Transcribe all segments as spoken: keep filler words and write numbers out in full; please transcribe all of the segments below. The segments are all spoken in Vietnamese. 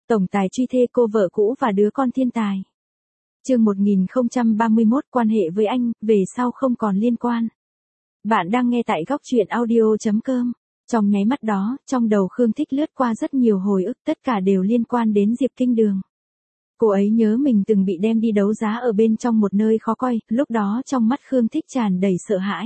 Tổng tài truy thê cô vợ cũ và đứa con thiên tài. Chương một nghìn không trăm ba mươi mốt, quan hệ với anh, về sau không còn liên quan. Bạn đang nghe tại góc truyện audio chấm com. Trong nháy mắt đó, trong đầu Khương Thích lướt qua rất nhiều hồi ức, tất cả đều liên quan đến Diệp Kinh Đường. Cô ấy nhớ mình từng bị đem đi đấu giá ở bên trong một nơi khó coi, lúc đó trong mắt Khương Thích tràn đầy sợ hãi.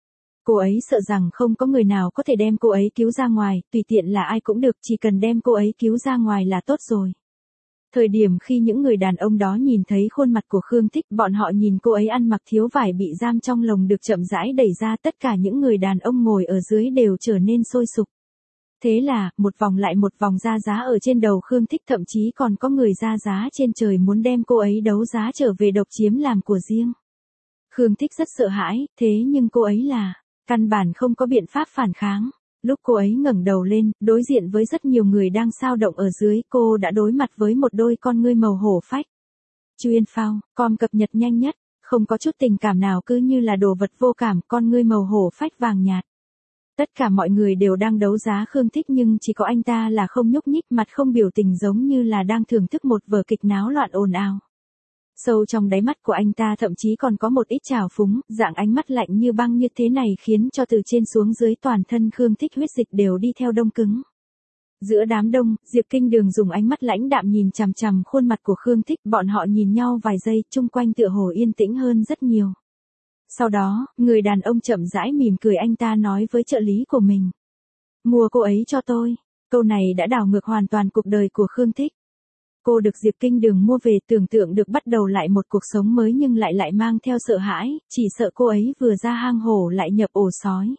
Cô ấy sợ rằng không có người nào có thể đem cô ấy cứu ra ngoài, tùy tiện là ai cũng được, chỉ cần đem cô ấy cứu ra ngoài là tốt rồi. Thời điểm khi những người đàn ông đó nhìn thấy khuôn mặt của Khương Thích, bọn họ nhìn cô ấy ăn mặc thiếu vải bị giam trong lồng được chậm rãi đẩy ra, tất cả những người đàn ông ngồi ở dưới đều trở nên sôi sục. Thế là, một vòng lại một vòng ra giá ở trên đầu Khương Thích, thậm chí còn có người ra giá trên trời muốn đem cô ấy đấu giá trở về độc chiếm làm của riêng. Khương Thích rất sợ hãi, thế nhưng cô ấy là, căn bản không có biện pháp phản kháng. Lúc cô ấy ngẩng đầu lên, đối diện với rất nhiều người đang xao động ở dưới, cô đã đối mặt với một đôi con ngươi màu hổ phách. Chuyên phao, com cập nhật nhanh nhất, không có chút tình cảm nào, cứ như là đồ vật vô cảm, con ngươi màu hổ phách vàng nhạt. Tất cả mọi người đều đang đấu giá Khương Thích nhưng chỉ có anh ta là không nhúc nhích, mặt không biểu tình, giống như là đang thưởng thức một vở kịch náo loạn ồn ào. Sâu trong đáy mắt của anh ta thậm chí còn có một ít trào phúng, dạng ánh mắt lạnh như băng như thế này khiến cho từ trên xuống dưới toàn thân Khương Thích huyết dịch đều đi theo đông cứng. Giữa đám đông, Diệp Kinh Đường dùng ánh mắt lãnh đạm nhìn chằm chằm khuôn mặt của Khương Thích, bọn họ nhìn nhau vài giây, chung quanh tựa hồ yên tĩnh hơn rất nhiều. Sau đó, người đàn ông chậm rãi mỉm cười, anh ta nói với trợ lý của mình. Mua cô ấy cho tôi. Câu này đã đảo ngược hoàn toàn cuộc đời của Khương Thích. Cô được Diệp Kinh Đường mua về, tưởng tượng được bắt đầu lại một cuộc sống mới nhưng lại lại mang theo sợ hãi, chỉ sợ cô ấy vừa ra hang hổ lại nhập ổ sói.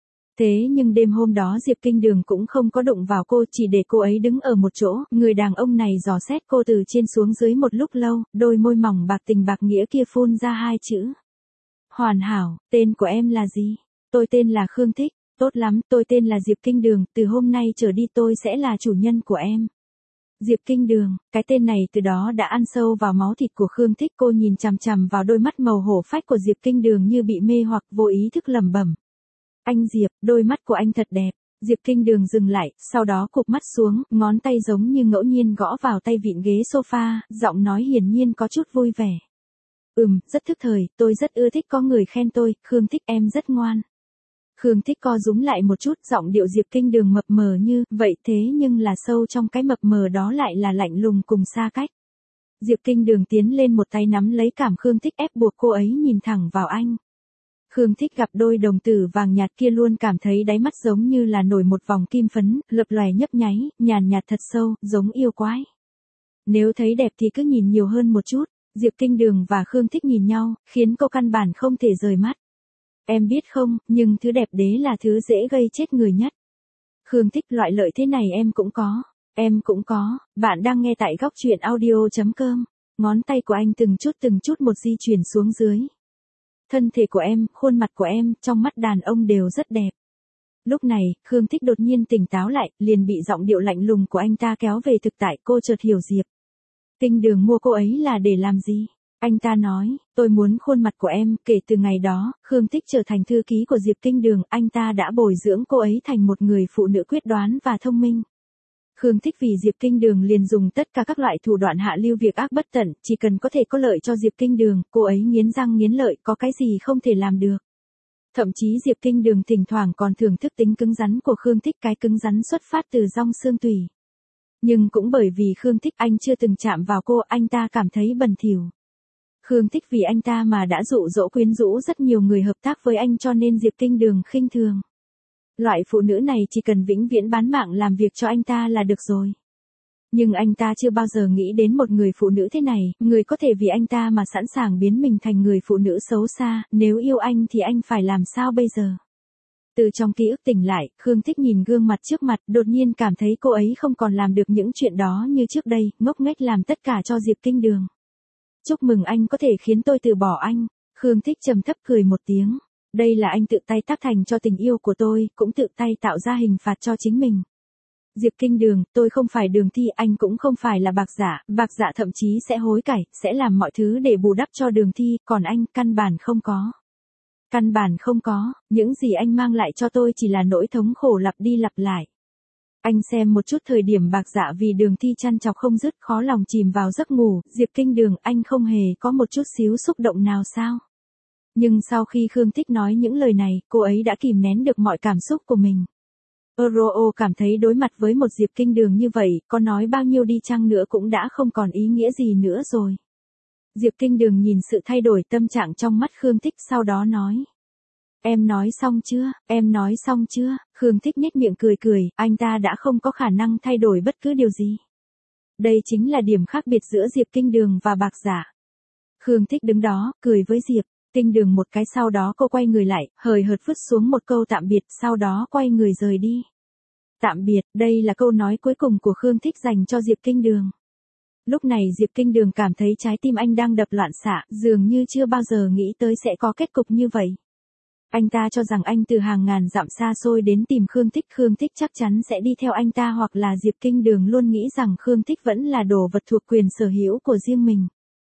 Thế nhưng đêm hôm đó Diệp Kinh Đường cũng không có đụng vào cô, chỉ để cô ấy đứng ở một chỗ, người đàn ông này dò xét cô từ trên xuống dưới một lúc lâu, đôi môi mỏng bạc tình bạc nghĩa kia phun ra hai chữ. Hoàn hảo, tên của em là gì? Tôi tên là Khương Thích. Tốt lắm, tôi tên là Diệp Kinh Đường, từ hôm nay trở đi tôi sẽ là chủ nhân của em. Diệp Kinh Đường, cái tên này từ đó đã ăn sâu vào máu thịt của Khương Thích, cô nhìn chằm chằm vào đôi mắt màu hổ phách của Diệp Kinh Đường như bị mê hoặc, vô ý thức lẩm bẩm. Anh Diệp, đôi mắt của anh thật đẹp. Diệp Kinh Đường dừng lại, sau đó cụp mắt xuống, ngón tay giống như ngẫu nhiên gõ vào tay vịn ghế sofa, giọng nói hiển nhiên có chút vui vẻ. Ừm, rất thức thời, tôi rất ưa thích có người khen tôi, Khương Thích em rất ngoan. Khương Thích co rúm lại một chút, giọng điệu Diệp Kinh Đường mập mờ như, vậy thế nhưng là sâu trong cái mập mờ đó lại là lạnh lùng cùng xa cách. Diệp Kinh Đường tiến lên một tay nắm lấy cảm Khương Thích, ép buộc cô ấy nhìn thẳng vào anh. Khương Thích gặp đôi đồng tử vàng nhạt kia luôn cảm thấy đáy mắt giống như là nổi một vòng kim phấn, lập lòe nhấp nháy, nhàn nhạt thật sâu, giống yêu quái. Nếu thấy đẹp thì cứ nhìn nhiều hơn một chút. Diệp Kinh Đường và Khương Thích nhìn nhau, khiến cô căn bản không thể rời mắt. Em biết không, nhưng thứ đẹp đế là thứ dễ gây chết người nhất. Khương Thích, loại lợi thế này em cũng có. Em cũng có. Bạn đang nghe tại góc truyện audio chấm com. Ngón tay của anh từng chút từng chút một di chuyển xuống dưới. Thân thể của em, khuôn mặt của em, trong mắt đàn ông đều rất đẹp. Lúc này, Khương Thích đột nhiên tỉnh táo lại, liền bị giọng điệu lạnh lùng của anh ta kéo về thực tại, cô chợt hiểu Diệp Kinh Đường mua cô ấy là để làm gì? Anh ta nói, tôi muốn khuôn mặt của em. Kể từ ngày đó, Khương Thích trở thành thư ký của Diệp Kinh Đường, anh ta đã bồi dưỡng cô ấy thành một người phụ nữ quyết đoán và thông minh. Khương Thích vì Diệp Kinh Đường liền dùng tất cả các loại thủ đoạn hạ lưu việc ác bất tận, chỉ cần có thể có lợi cho Diệp Kinh Đường, cô ấy nghiến răng nghiến lợi, có cái gì không thể làm được. Thậm chí Diệp Kinh Đường thỉnh thoảng còn thưởng thức tính cứng rắn của Khương Thích, cái cứng rắn xuất phát từ rong xương tủy. Nhưng cũng bởi vì Khương Thích anh chưa từng chạm vào cô, anh ta cảm thấy bẩn thỉu. Khương Thích vì anh ta mà đã dụ dỗ quyến rũ rất nhiều người hợp tác với anh, cho nên Diệp Kinh Đường khinh thường. Loại phụ nữ này chỉ cần vĩnh viễn bán mạng làm việc cho anh ta là được rồi. Nhưng anh ta chưa bao giờ nghĩ đến một người phụ nữ thế này, người có thể vì anh ta mà sẵn sàng biến mình thành người phụ nữ xấu xa, nếu yêu anh thì anh phải làm sao bây giờ? Từ trong ký ức tỉnh lại, Khương Thích nhìn gương mặt trước mặt, đột nhiên cảm thấy cô ấy không còn làm được những chuyện đó như trước đây, ngốc nghếch làm tất cả cho Diệp Kinh Đường. Chúc mừng anh có thể khiến tôi từ bỏ anh. Khương Thích trầm thấp cười một tiếng. Đây là anh tự tay tác thành cho tình yêu của tôi, cũng tự tay tạo ra hình phạt cho chính mình. Diệp Kinh Đường, tôi không phải Đường Thi, anh cũng không phải là Bạc Dạ, Bạc Dạ thậm chí sẽ hối cải, sẽ làm mọi thứ để bù đắp cho Đường Thi, còn anh, căn bản không có. Căn bản không có, những gì anh mang lại cho tôi chỉ là nỗi thống khổ lặp đi lặp lại. Anh xem một chút thời điểm bạc dạ vì Đường Thi chăn chọc không dứt khó lòng chìm vào giấc ngủ, Diệp Kinh Đường anh không hề có một chút xíu xúc động nào sao? Nhưng sau khi Khương Thích nói những lời này, cô ấy đã kìm nén được mọi cảm xúc của mình. Euro cảm thấy đối mặt với một Diệp Kinh Đường như vậy, có nói bao nhiêu đi chăng nữa cũng đã không còn ý nghĩa gì nữa rồi. Diệp Kinh Đường nhìn sự thay đổi tâm trạng trong mắt Khương Thích sau đó nói. Em nói xong chưa, em nói xong chưa, Khương Thích nhếch miệng cười cười, anh ta đã không có khả năng thay đổi bất cứ điều gì. Đây chính là điểm khác biệt giữa Diệp Kinh Đường và Bạc Dạ. Khương Thích đứng đó, cười với Diệp Kinh Đường một cái sau đó cô quay người lại, hời hợt vứt xuống một câu tạm biệt sau đó quay người rời đi. Tạm biệt, đây là câu nói cuối cùng của Khương Thích dành cho Diệp Kinh Đường. Lúc này Diệp Kinh Đường cảm thấy trái tim anh đang đập loạn xạ, dường như chưa bao giờ nghĩ tới sẽ có kết cục như vậy. Anh ta cho rằng anh từ hàng ngàn dặm xa xôi đến tìm Khương Thích, Khương Thích chắc chắn sẽ đi theo anh ta hoặc là Diệp Kinh Đường luôn nghĩ rằng Khương Thích vẫn là đồ vật thuộc quyền sở hữu của riêng mình.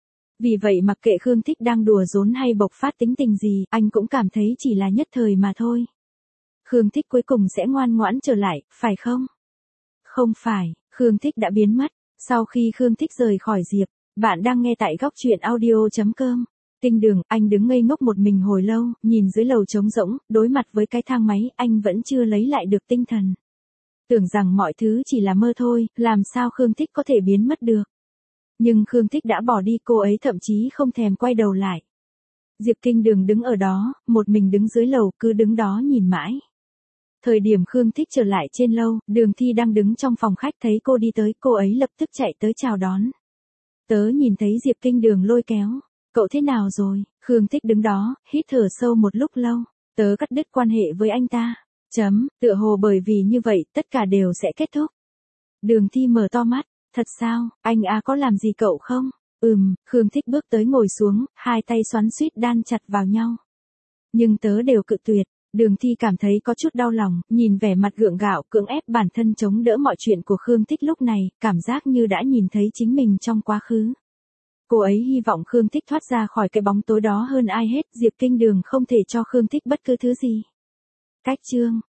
Vì vậy mặc kệ Khương Thích đang đùa giỡn hay bộc phát tính tình gì, anh cũng cảm thấy chỉ là nhất thời mà thôi. Khương Thích cuối cùng sẽ ngoan ngoãn trở lại, phải không? Không phải, Khương Thích đã biến mất. Sau khi Khương Thích rời khỏi Diệp, bạn đang nghe tại góc truyện audio chấm com. Kinh Đường, anh đứng ngây ngốc một mình hồi lâu, nhìn dưới lầu trống rỗng, đối mặt với cái thang máy, anh vẫn chưa lấy lại được tinh thần. Tưởng rằng mọi thứ chỉ là mơ thôi, làm sao Khương Thích có thể biến mất được. Nhưng Khương Thích đã bỏ đi, cô ấy thậm chí không thèm quay đầu lại. Diệp Kinh Đường đứng ở đó, một mình đứng dưới lầu, cứ đứng đó nhìn mãi. Thời điểm Khương Thích trở lại trên lâu, Đường Thi đang đứng trong phòng khách thấy cô đi tới, cô ấy lập tức chạy tới chào đón. Tớ nhìn thấy Diệp Kinh Đường lôi kéo. Cậu thế nào rồi? Khương Thích đứng đó, hít thở sâu một lúc lâu. Tớ cắt đứt quan hệ với anh ta. Chấm, tựa hồ bởi vì như vậy, tất cả đều sẽ kết thúc. Đường Thi mở to mắt. Thật sao, anh à có làm gì cậu không? Ừm, Khương Thích bước tới ngồi xuống, hai tay xoắn xuýt đan chặt vào nhau. Nhưng tớ đều cự tuyệt. Đường Thi cảm thấy có chút đau lòng, nhìn vẻ mặt gượng gạo, cưỡng ép bản thân chống đỡ mọi chuyện của Khương Thích lúc này, cảm giác như đã nhìn thấy chính mình trong quá khứ. Cô ấy hy vọng Khương Thích thoát ra khỏi cái bóng tối đó hơn ai hết, Diệp Kinh Đường không thể cho Khương Thích bất cứ thứ gì. Cách chương